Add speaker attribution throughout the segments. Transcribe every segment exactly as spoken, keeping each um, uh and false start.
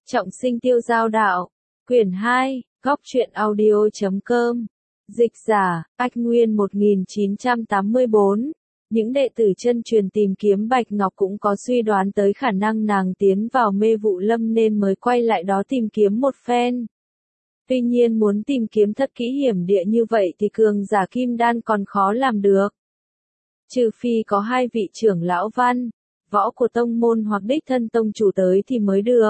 Speaker 1: Trọng sinh tiêu giao đạo. Quyển hai, góc truyện audio chấm com. Dịch giả, Ách Nguyên một nghìn chín trăm tám mươi tư. Những đệ tử chân truyền tìm kiếm Bạch Ngọc cũng có suy đoán tới khả năng nàng tiến vào mê vụ lâm nên mới quay lại đó tìm kiếm một phen. Tuy nhiên muốn tìm kiếm thật kỹ hiểm địa như vậy thì cường giả kim đan còn khó làm được. Trừ phi có hai vị trưởng lão văn, võ của tông môn hoặc đích thân tông chủ tới thì mới được.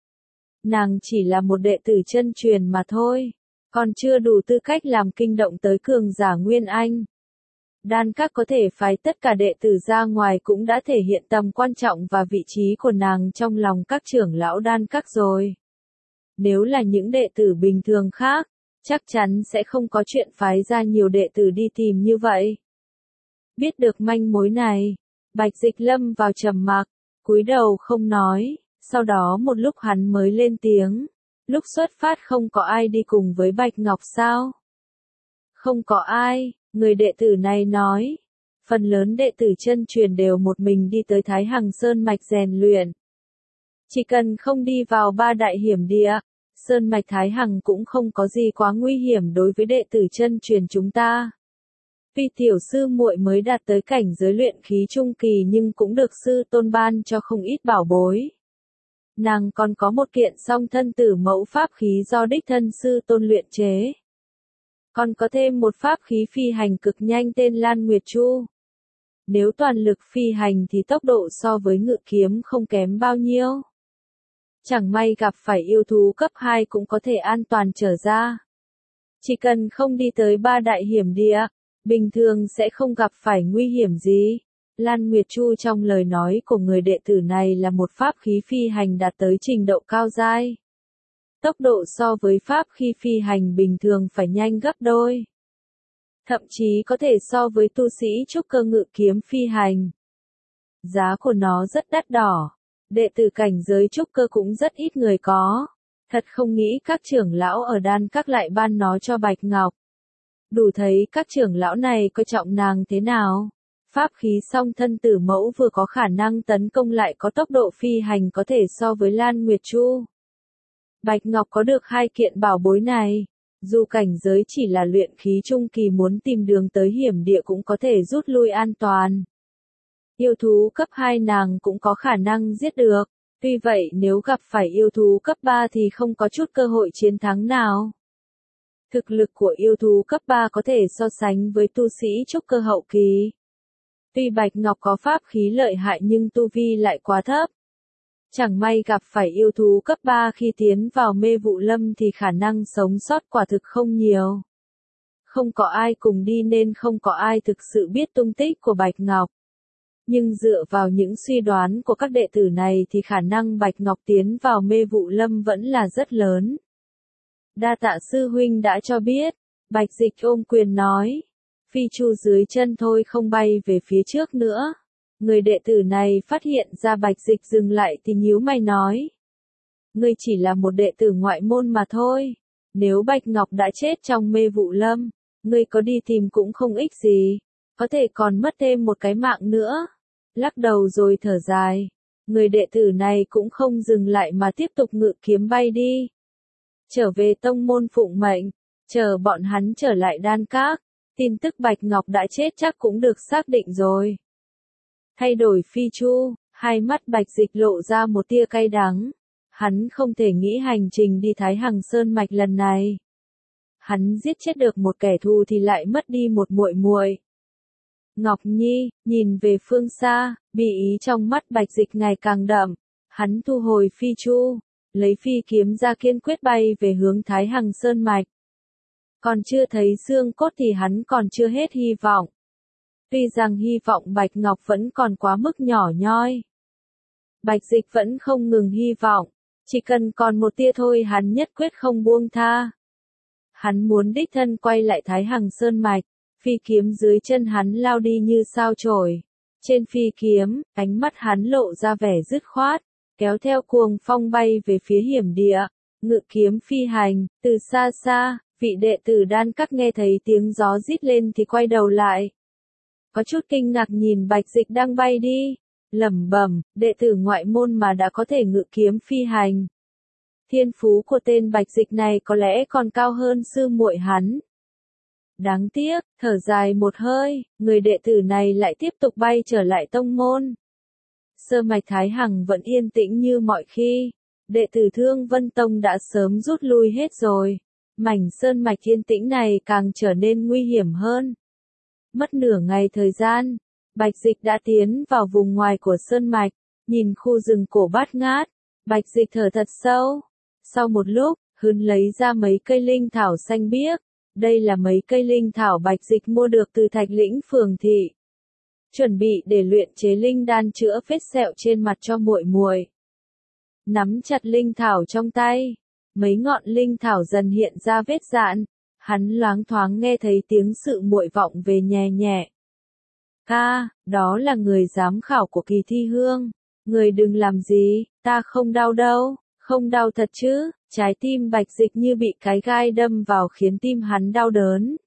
Speaker 1: Nàng chỉ là một đệ tử chân truyền mà thôi, còn chưa đủ tư cách làm kinh động tới cường giả Nguyên Anh. Đan các có thể phái tất cả đệ tử ra ngoài cũng đã thể hiện tầm quan trọng và vị trí của nàng trong lòng các trưởng lão đan các rồi. Nếu là những đệ tử bình thường khác, chắc chắn sẽ không có chuyện phái ra nhiều đệ tử đi tìm như vậy. Biết được manh mối này, Bạch Dịch lâm vào trầm mặc, cúi đầu không nói, sau đó một lúc hắn mới lên tiếng. Lúc xuất phát không có ai đi cùng với Bạch Ngọc sao? Không có ai, người đệ tử này nói. Phần lớn đệ tử chân truyền đều một mình đi tới Thái Hằng Sơn Mạch rèn luyện. Chỉ cần không đi vào ba đại hiểm địa, Sơn Mạch Thái Hằng cũng không có gì quá nguy hiểm đối với đệ tử chân truyền chúng ta. Vì tiểu sư muội mới đạt tới cảnh giới luyện khí trung kỳ nhưng cũng được sư tôn ban cho không ít bảo bối. Nàng còn có một kiện song thân tử mẫu pháp khí do đích thân sư tôn luyện chế. Còn có thêm một pháp khí phi hành cực nhanh tên Lan Nguyệt Chu. Nếu toàn lực phi hành thì tốc độ so với ngự kiếm không kém bao nhiêu. Chẳng may gặp phải yêu thú cấp hai cũng có thể an toàn trở ra. Chỉ cần không đi tới ba đại hiểm địa, bình thường sẽ không gặp phải nguy hiểm gì. Lan Nguyệt Chu trong lời nói của người đệ tử này là một pháp khí phi hành đạt tới trình độ cao giai. Tốc độ so với pháp khí phi hành bình thường phải nhanh gấp đôi. Thậm chí có thể so với tu sĩ trúc cơ ngự kiếm phi hành. Giá của nó rất đắt đỏ. Đệ tử cảnh giới trúc cơ cũng rất ít người có. Thật không nghĩ các trưởng lão ở đan các lại ban nó cho Bạch Ngọc. Đủ thấy các trưởng lão này coi trọng nàng thế nào. Pháp khí song thân tử mẫu vừa có khả năng tấn công lại có tốc độ phi hành có thể so với Lan Nguyệt Chu. Bạch Ngọc có được hai kiện bảo bối này, dù cảnh giới chỉ là luyện khí trung kỳ muốn tìm đường tới hiểm địa cũng có thể rút lui an toàn. Yêu thú cấp hai nàng cũng có khả năng giết được, tuy vậy nếu gặp phải yêu thú cấp ba thì không có chút cơ hội chiến thắng nào. Thực lực của yêu thú cấp ba có thể so sánh với tu sĩ trúc cơ hậu kỳ. Tuy Bạch Ngọc có pháp khí lợi hại nhưng tu vi lại quá thấp. Chẳng may gặp phải yêu thú cấp ba khi tiến vào mê vụ lâm thì khả năng sống sót quả thực không nhiều. Không có ai cùng đi nên không có ai thực sự biết tung tích của Bạch Ngọc. Nhưng dựa vào những suy đoán của các đệ tử này thì khả năng Bạch Ngọc tiến vào mê vụ lâm vẫn là rất lớn. Đa tạ sư huynh đã cho biết, Bạch Dịch ôm quyền nói. Phi chu dưới chân thôi không bay về phía trước nữa. Người đệ tử này phát hiện ra Bạch Dịch dừng lại thì nhíu mày nói. Ngươi chỉ là một đệ tử ngoại môn mà thôi. Nếu Bạch Ngọc đã chết trong mê vụ lâm, ngươi có đi tìm cũng không ích gì. Có thể còn mất thêm một cái mạng nữa. Lắc đầu rồi thở dài. Người đệ tử này cũng không dừng lại mà tiếp tục ngự kiếm bay đi. Trở về tông môn phụng mệnh, chờ bọn hắn trở lại đan các. Tin tức Bạch Ngọc đã chết chắc cũng được xác định rồi. Thay đổi phi chu, hai mắt Bạch Dịch lộ ra một tia cay đắng. Hắn không thể nghĩ hành trình đi Thái Hằng Sơn Mạch lần này. Hắn giết chết được một kẻ thù thì lại mất đi một muội muội. Ngọc Nhi, nhìn về phương xa, bi ý trong mắt Bạch Dịch ngày càng đậm. Hắn thu hồi phi chu, lấy phi kiếm ra kiên quyết bay về hướng Thái Hằng Sơn Mạch. Còn chưa thấy xương cốt thì hắn còn chưa hết hy vọng. Tuy rằng hy vọng Bạch Ngọc vẫn còn quá mức nhỏ nhoi. Bạch Dịch vẫn không ngừng hy vọng. Chỉ cần còn một tia thôi hắn nhất quyết không buông tha. Hắn muốn đích thân quay lại Thái Hằng Sơn Mạch. Phi kiếm dưới chân hắn lao đi như sao chổi. Trên phi kiếm, ánh mắt hắn lộ ra vẻ dứt khoát. Kéo theo cuồng phong bay về phía hiểm địa. Ngự kiếm phi hành, từ xa xa. Vị đệ tử đan các nghe thấy tiếng gió rít lên thì quay đầu lại. Có chút kinh ngạc nhìn Bạch Dịch đang bay đi. Lẩm bẩm, đệ tử ngoại môn mà đã có thể ngự kiếm phi hành. Thiên phú của tên Bạch Dịch này có lẽ còn cao hơn sư muội hắn. Đáng tiếc, thở dài một hơi, người đệ tử này lại tiếp tục bay trở lại tông môn. Sơ mạch Thái Hằng vẫn yên tĩnh như mọi khi. Đệ tử Thương Vân Tông đã sớm rút lui hết rồi. Mảnh sơn mạch yên tĩnh này càng trở nên nguy hiểm hơn. Mất nửa ngày thời gian, Bạch Dịch đã tiến vào vùng ngoài của sơn mạch, nhìn khu rừng cổ bát ngát. Bạch Dịch thở thật sâu. Sau một lúc, Hưn lấy ra mấy cây linh thảo xanh biếc. Đây là mấy cây linh thảo Bạch Dịch mua được từ Thạch Lĩnh phường thị. Chuẩn bị để luyện chế linh đan chữa vết sẹo trên mặt cho muội muội. Nắm chặt linh thảo trong tay, mấy ngọn linh thảo dần hiện ra vết dạn, hắn loáng thoáng nghe thấy tiếng sự muội vọng về nhẹ nhẹ. Ca, đó là người giám khảo của kỳ thi hương, người đừng làm gì, ta không đau đâu, không đau thật chứ, trái tim Bạch Dịch như bị cái gai đâm vào khiến tim hắn đau đớn.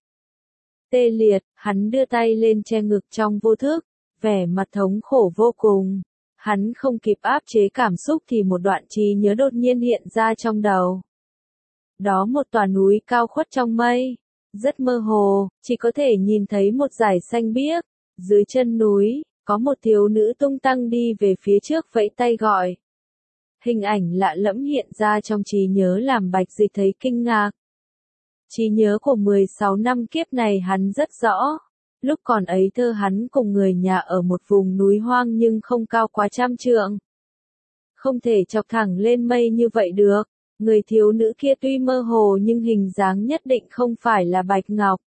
Speaker 1: Tê liệt, hắn đưa tay lên che ngực trong vô thức, vẻ mặt thống khổ vô cùng. Hắn không kịp áp chế cảm xúc thì một đoạn trí nhớ đột nhiên hiện ra trong đầu. Đó một tòa núi cao khuất trong mây, rất mơ hồ, chỉ có thể nhìn thấy một dải xanh biếc. Dưới chân núi, có một thiếu nữ tung tăng đi về phía trước vẫy tay gọi. Hình ảnh lạ lẫm hiện ra trong trí nhớ làm Bạch Dịch thấy kinh ngạc. Trí nhớ của mười sáu năm kiếp này hắn rất rõ. Lúc còn ấy thơ hắn cùng người nhà ở một vùng núi hoang nhưng không cao quá trăm trượng. Không thể chọc thẳng lên mây như vậy được. Người thiếu nữ kia tuy mơ hồ nhưng hình dáng nhất định không phải là Bạch Ngọc.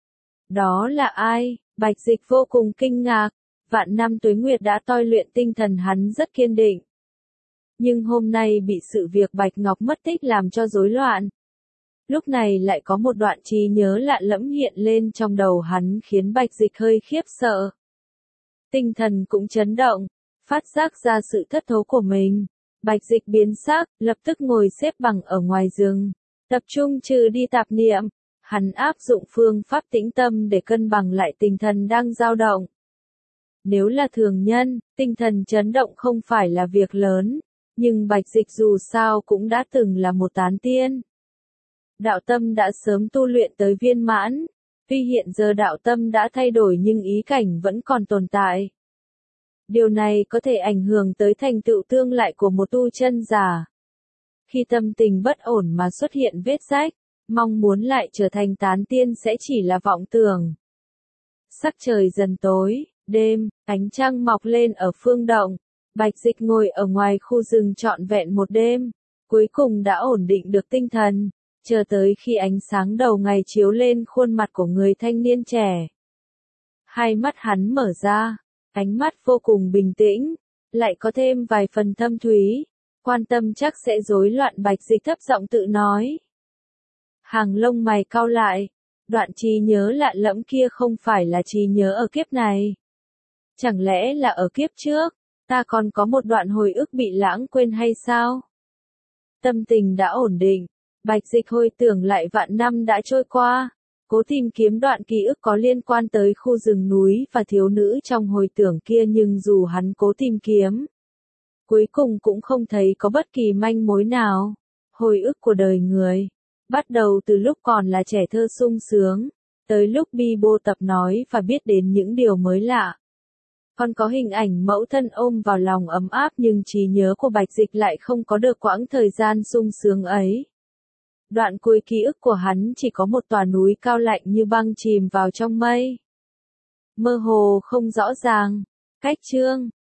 Speaker 1: Đó là ai? Bạch Dịch vô cùng kinh ngạc. Vạn năm tuế nguyệt đã tôi luyện tinh thần hắn rất kiên định. Nhưng hôm nay bị sự việc Bạch Ngọc mất tích làm cho rối loạn. Lúc này lại có một đoạn trí nhớ lạ lẫm hiện lên trong đầu hắn khiến Bạch Dịch hơi khiếp sợ. Tinh thần cũng chấn động, phát giác ra sự thất thố của mình. Bạch Dịch biến sắc, lập tức ngồi xếp bằng ở ngoài rừng, tập trung trừ đi tạp niệm. Hắn áp dụng phương pháp tĩnh tâm để cân bằng lại tinh thần đang dao động. Nếu là thường nhân, tinh thần chấn động không phải là việc lớn, nhưng Bạch Dịch dù sao cũng đã từng là một tán tiên. Đạo tâm đã sớm tu luyện tới viên mãn, tuy hiện giờ đạo tâm đã thay đổi nhưng ý cảnh vẫn còn tồn tại. Điều này có thể ảnh hưởng tới thành tựu tương lại của một tu chân giả. Khi tâm tình bất ổn mà xuất hiện vết rách, mong muốn lại trở thành tán tiên sẽ chỉ là vọng tưởng. Sắc trời dần tối, đêm, ánh trăng mọc lên ở phương động. Bạch Dịch ngồi ở ngoài khu rừng trọn vẹn một đêm, cuối cùng đã ổn định được tinh thần. Chờ tới khi ánh sáng đầu ngày chiếu lên khuôn mặt của người thanh niên trẻ. Hai mắt hắn mở ra, ánh mắt vô cùng bình tĩnh, lại có thêm vài phần thâm thúy, quan tâm chắc sẽ rối loạn. Bạch Dịch thấp giọng tự nói. Hàng lông mày cau lại, đoạn trí nhớ lạ lẫm kia không phải là trí nhớ ở kiếp này. Chẳng lẽ là ở kiếp trước, ta còn có một đoạn hồi ức bị lãng quên hay sao? Tâm tình đã ổn định. Bạch Dịch hồi tưởng lại vạn năm đã trôi qua, cố tìm kiếm đoạn ký ức có liên quan tới khu rừng núi và thiếu nữ trong hồi tưởng kia nhưng dù hắn cố tìm kiếm, cuối cùng cũng không thấy có bất kỳ manh mối nào. Hồi ức của đời người, bắt đầu từ lúc còn là trẻ thơ sung sướng, tới lúc bi bô tập nói và biết đến những điều mới lạ. Còn có hình ảnh mẫu thân ôm vào lòng ấm áp nhưng trí nhớ của Bạch Dịch lại không có được quãng thời gian sung sướng ấy. Đoạn cuối ký ức của hắn chỉ có một tòa núi cao lạnh như băng chìm vào trong mây. Mơ hồ không rõ ràng. Cách chương